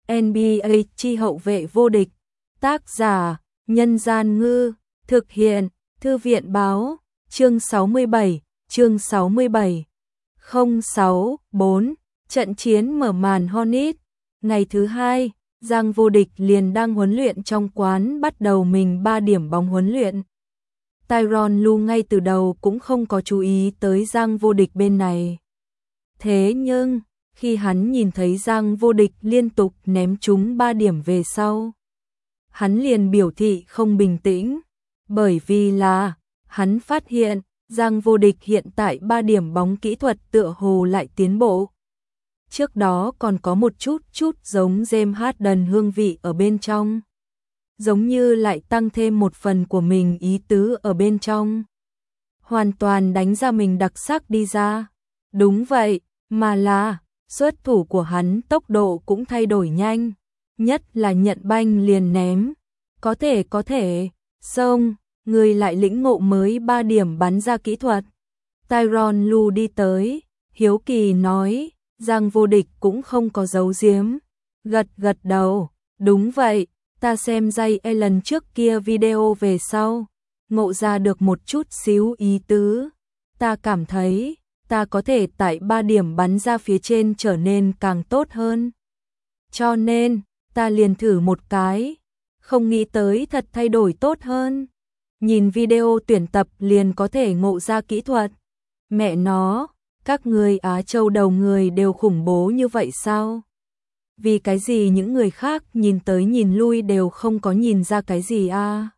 NBA chi hậu vệ vô địch. Tác giả: Nhân Gian Ngư. Thực hiện: Thư viện Báo. Chương 67. Chương 67. 064. Trận chiến mở màn Hornets. Ngày thứ hai, Giang Vô Địch liền đang huấn luyện trong quán bắt đầu mình 3 điểm bóng huấn luyện. Tyronn Lue ngay từ đầu cũng không có chú ý tới Giang Vô Địch bên này. Thế nhưng, khi hắn nhìn thấy Giang Vô Địch liên tục ném trúng 3 điểm về sau, hắn liền biểu thị không bình tĩnh, bởi vì là hắn phát hiện Giang Vô Địch hiện tại 3 điểm bóng kỹ thuật tựa hồ lại tiến bộ. Trước đó còn có một chút giống James Harden hương vị ở bên trong, giống như lại tăng thêm một phần của mình ý tứ ở bên trong. Hoàn toàn đánh ra mình đặc sắc đi ra. Đúng vậy, mà là xuất thủ của hắn tốc độ cũng thay đổi nhanh, nhất là nhận banh liền ném. Có thể, xong, người lại lĩnh ngộ mới 3 điểm bắn ra kỹ thuật. Tyronn Lue đi tới, hiếu kỳ nói, Giang Vô Địch cũng không có giấu giếm. Gật đầu, đúng vậy, ta xem Jay Allen trước kia video về sau, ngộ ra được một chút xíu ý tứ. Ta cảm thấy, ta có thể tại 3 điểm bắn ra phía trên trở nên càng tốt hơn. Cho nên, ta liền thử một cái, không nghĩ tới thật thay đổi tốt hơn. Nhìn video tuyển tập liền có thể ngộ ra kỹ thuật. Mẹ nó, các người Á Châu đầu người đều khủng bố như vậy sao? Vì cái gì những người khác nhìn tới nhìn lui đều không có nhìn ra cái gì à?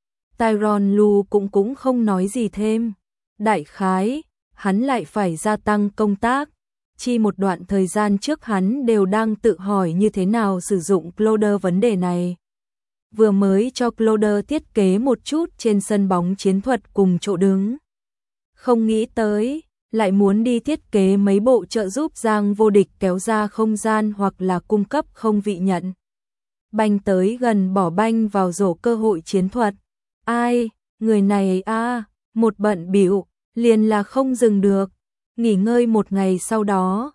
Tyronn Lue cũng không nói gì thêm. Đại khái, hắn lại phải gia tăng công tác. Chi một đoạn thời gian trước hắn đều đang tự hỏi như thế nào sử dụng Cloder vấn đề này. Vừa mới cho Cloder thiết kế một chút trên sân bóng chiến thuật cùng chỗ đứng. Không nghĩ tới, lại muốn đi thiết kế mấy bộ trợ giúp Giang Vô Địch kéo ra không gian hoặc là cung cấp không vị nhận. Banh tới gần bỏ banh vào rổ cơ hội chiến thuật. Ai, người này à, một bận bịu liền là không dừng được. Nghỉ ngơi một ngày sau đó,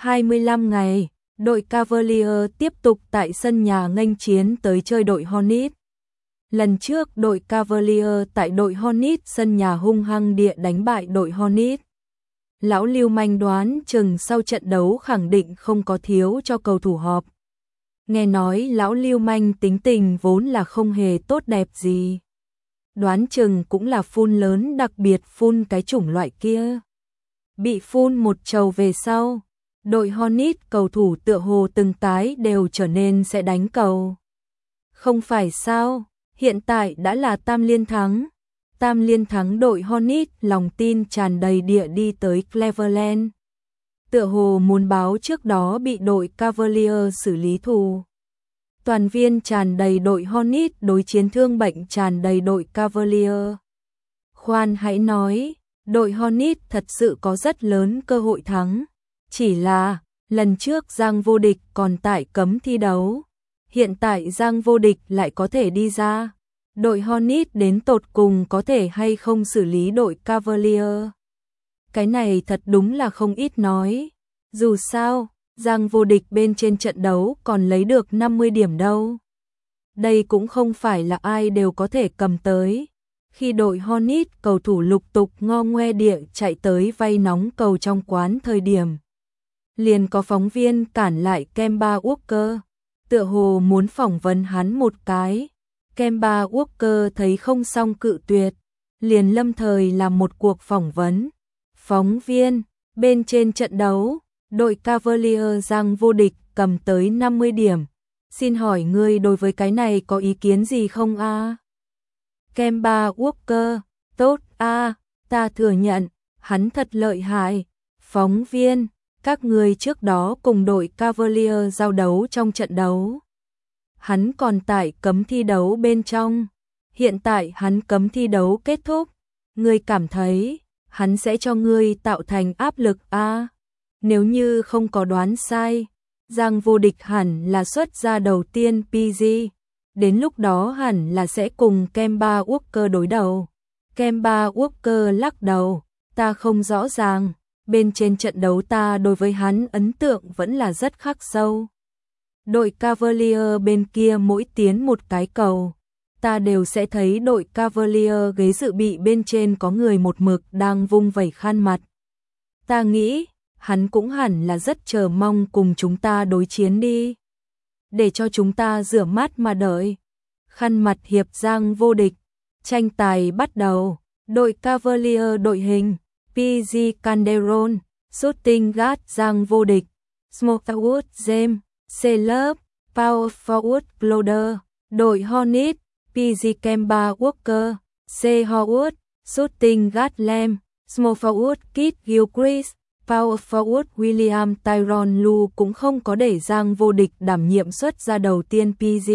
25 ngày, đội Cavaliers tiếp tục tại sân nhà nghênh chiến tới chơi đội Hornets. Lần trước đội Cavaliers tại đội Hornets sân nhà hung hăng địa đánh bại đội Hornets. Lão Lưu manh đoán chừng sau trận đấu khẳng định không có thiếu cho cầu thủ họp. Nghe nói lão Lưu manh tính tình vốn là không hề tốt đẹp gì. Đoán chừng cũng là phun lớn, đặc biệt phun cái chủng loại kia. Bị phun một trầu về sau, đội Hornets cầu thủ tựa hồ từng cái đều trở nên sẽ đánh cầu. Không phải sao, hiện tại đã là tam liên thắng. Tam liên thắng đội Hornets lòng tin tràn đầy địa đi tới Cleveland. Tựa hồ muốn báo trước đó bị đội Cavaliers xử lý thù. Toàn viên tràn đầy đội Hornets đối chiến thương bệnh tràn đầy đội Cavaliers. Khoan hãy nói, đội Hornets thật sự có rất lớn cơ hội thắng. Chỉ là, lần trước Giang Vô Địch còn tại cấm thi đấu. Hiện tại Giang Vô Địch lại có thể đi ra. Đội Hornets đến tột cùng có thể hay không xử lý đội Cavaliers. Cái này thật đúng là không ít nói. Dù sao, Giang Vô Địch bên trên trận đấu còn lấy được 50 điểm đâu. Đây cũng không phải là ai đều có thể cầm tới. Khi đội Hornets cầu thủ lục tục ngo ngoe địa chạy tới vay nóng cầu trong quán thời điểm, liền có phóng viên cản lại Kemba Walker, tựa hồ muốn phỏng vấn hắn một cái. Kemba Walker thấy không xong cự tuyệt, liền lâm thời làm một cuộc phỏng vấn. Phóng viên, bên trên trận đấu, đội Cavaliers Giang Vô Địch cầm tới 50 điểm. Xin hỏi ngươi đối với cái này có ý kiến gì không a? Kemba Walker, tốt a, ta thừa nhận, hắn thật lợi hại. Phóng viên, các ngươi trước đó cùng đội Cavaliers giao đấu trong trận đấu. Hắn còn tại cấm thi đấu bên trong. Hiện tại hắn cấm thi đấu kết thúc. Ngươi cảm thấy hắn sẽ cho ngươi tạo thành áp lực a? Nếu như không có đoán sai, Giang Vô Địch hẳn là xuất ra đầu tiên PG. Đến lúc đó hẳn là sẽ cùng Kemba Walker đối đầu. Kemba Walker lắc đầu, ta không rõ ràng. Bên trên trận đấu ta đối với hắn ấn tượng vẫn là rất khắc sâu. đội Cavalier bên kia mỗi tiến một cái cầu, ta đều sẽ thấy đội Cavalier ghế dự bị bên trên có người một mực đang vung vẩy khăn mặt. Ta nghĩ, hắn cũng hẳn là rất chờ mong cùng chúng ta đối chiến đi. Để cho chúng ta rửa mắt mà đợi. Khăn mặt hiệp giang vô địch. Tranh tài bắt đầu. Đội Cavalier đội hình. PG Calderon, Shooting Guard giang vô địch. Smallwood James, C-Love, Power Forward Loader. Đội Hornet, PG Kemba Walker, C. Howard, Shooting Guard Lamb, Small Forward Kid Gilchrist, Power Forward William Tyronn Lue cũng không có để Giang vô địch đảm nhiệm xuất ra đầu tiên PG,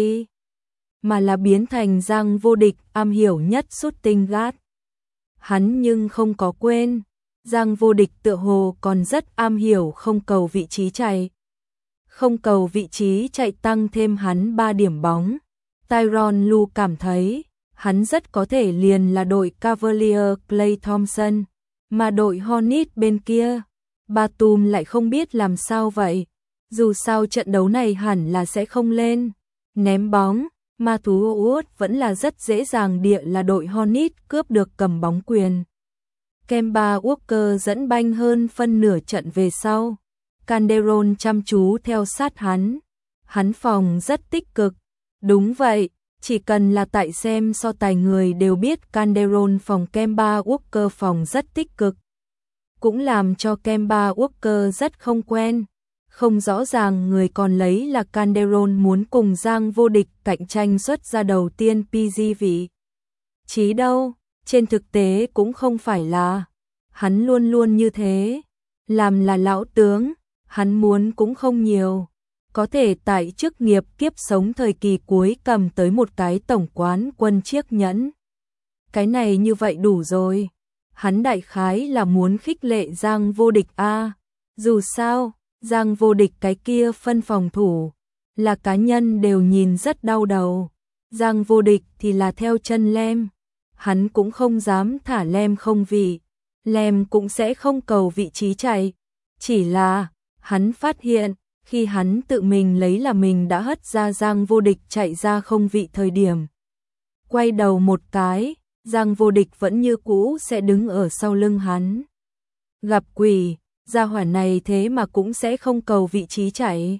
mà là biến thành Giang vô địch am hiểu nhất Shooting Guard. Hắn nhưng không có quên, Giang vô địch tựa hồ còn rất am hiểu không cầu vị trí chạy. Không cầu vị trí chạy tăng thêm hắn 3 điểm bóng. Tyronn Lue cảm thấy, hắn rất có thể liền là đội Cavalier Klay Thompson, mà đội Hornet bên kia, Batum lại không biết làm sao vậy. Dù sao trận đấu này hẳn là sẽ không lên ném bóng, mà Wood vẫn là rất dễ dàng địa là đội Hornet cướp được cầm bóng quyền. Kemba Walker dẫn banh hơn phân nửa trận về sau. Calderon chăm chú theo sát hắn phòng rất tích cực. Đúng vậy, chỉ cần là tại xem so tài người đều biết Calderon phòng Kemba Walker phòng rất tích cực. Cũng làm cho Kemba Walker rất không quen. Không rõ ràng người còn lấy là Calderon muốn cùng Giang vô địch cạnh tranh xuất ra đầu tiên PG vị trí đâu. Trên thực tế cũng không phải là. Hắn luôn luôn như thế. Làm là lão tướng, hắn muốn cũng không nhiều. Có thể tại chức nghiệp kiếp sống thời kỳ cuối cầm tới một cái tổng quán quân chiếc nhẫn. Cái này như vậy đủ rồi. Hắn đại khái là muốn khích lệ Giang vô địch a. Dù sao, Giang vô địch cái kia phân phòng thủ là cá nhân đều nhìn rất đau đầu. Giang vô địch thì là theo chân Lem. Hắn cũng không dám thả Lem không vị. Lem cũng sẽ không cầu vị trí chạy. Chỉ là, hắn phát hiện, khi hắn tự mình lấy là mình đã hất ra Giang vô địch chạy ra không vị thời điểm. Quay đầu một cái, Giang vô địch vẫn như cũ sẽ đứng ở sau lưng hắn. Gặp quỷ, gia hỏa này thế mà cũng sẽ không cầu vị trí chạy.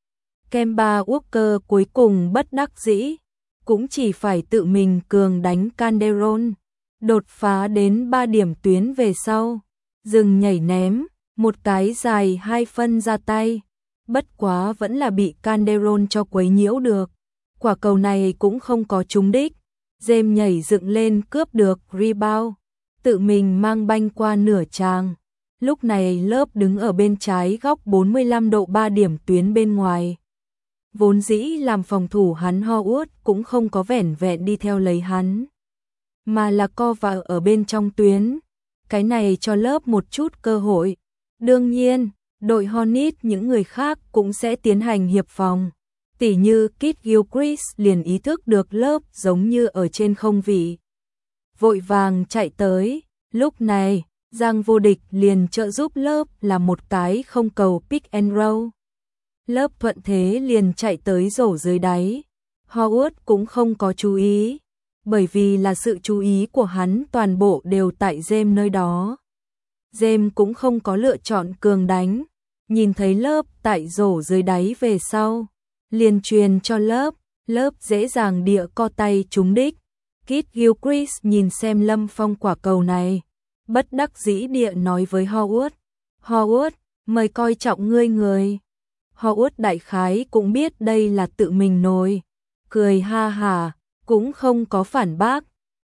Kemba Walker cuối cùng bất đắc dĩ, cũng chỉ phải tự mình cường đánh Calderon. Đột phá đến 3 điểm tuyến về sau, dừng nhảy ném, một cái dài 2 phân ra tay. Bất quá vẫn là bị Calderon cho quấy nhiễu được. Quả cầu này cũng không có trúng đích. James nhảy dựng lên cướp được rebound, tự mình mang banh qua nửa tràng. Lúc này Lớp đứng ở bên trái góc 45 độ 3 điểm tuyến bên ngoài. Vốn dĩ làm phòng thủ hắn Howard cũng không có vẻn vẹn đi theo lấy hắn, mà là co vào ở bên trong tuyến. Cái này cho Lớp một chút cơ hội. Đương nhiên, đội Hornet những người khác cũng sẽ tiến hành hiệp phòng. Tỉ như Kid Gilchrist liền ý thức được Lớp giống như ở trên không vị. Vội vàng chạy tới, lúc này, Giang vô địch liền trợ giúp Lớp là một cái không cầu pick and roll. Lớp thuận thế liền chạy tới rổ dưới đáy. Howard cũng không có chú ý, bởi vì là sự chú ý của hắn toàn bộ đều tại James nơi đó. James cũng không có lựa chọn cường đánh, nhìn thấy Lớp tại rổ dưới đáy về sau, liền truyền cho Lớp, Lớp dễ dàng địa co tay trúng đích. Kid Gilchrist nhìn xem Lâm Phong quả cầu này, bất đắc dĩ địa nói với Howard, Howard, mời coi trọng ngươi người. Howard đại khái cũng biết đây là tự mình nồi, cười ha hả, cũng không có phản bác.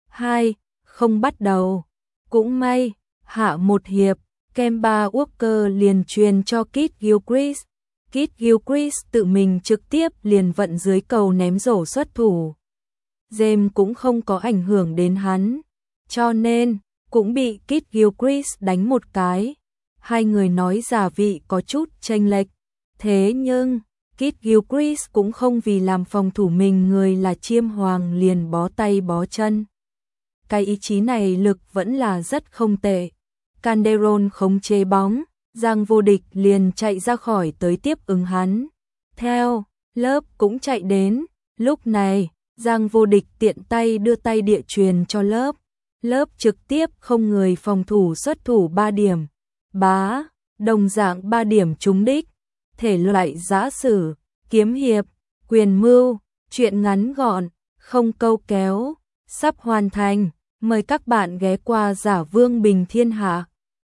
2, không bắt đầu. Cũng may, hạ một hiệp, Kemba Walker liền truyền cho Kid Gilchrist. Kid Gilchrist tự mình trực tiếp liền vận dưới cầu ném rổ xuất thủ. James cũng không có ảnh hưởng đến hắn, cho nên cũng bị Kid Gilchrist đánh một cái. Hai người nói giả vị có chút chênh lệch. Thế nhưng, Kid Gilchrist cũng không vì làm phòng thủ mình người là chiêm hoàng liền bó tay bó chân. Cái ý chí này lực vẫn là rất không tệ. Calderon khống chế bóng, Giang vô địch liền chạy ra khỏi tới tiếp ứng hắn. Theo, Lớp cũng chạy đến, lúc này, Giang Vô Địch tiện tay đưa tay địa truyền cho lớp. Lớp trực tiếp không người phòng thủ xuất thủ 3 điểm. Bá, đồng dạng 3 điểm trúng đích. Thể loại giã sử, kiếm hiệp, quyền mưu, truyện ngắn gọn, không câu kéo, sắp hoàn thành. Mời các bạn ghé qua Giả Vương Bình Thiên Hạ.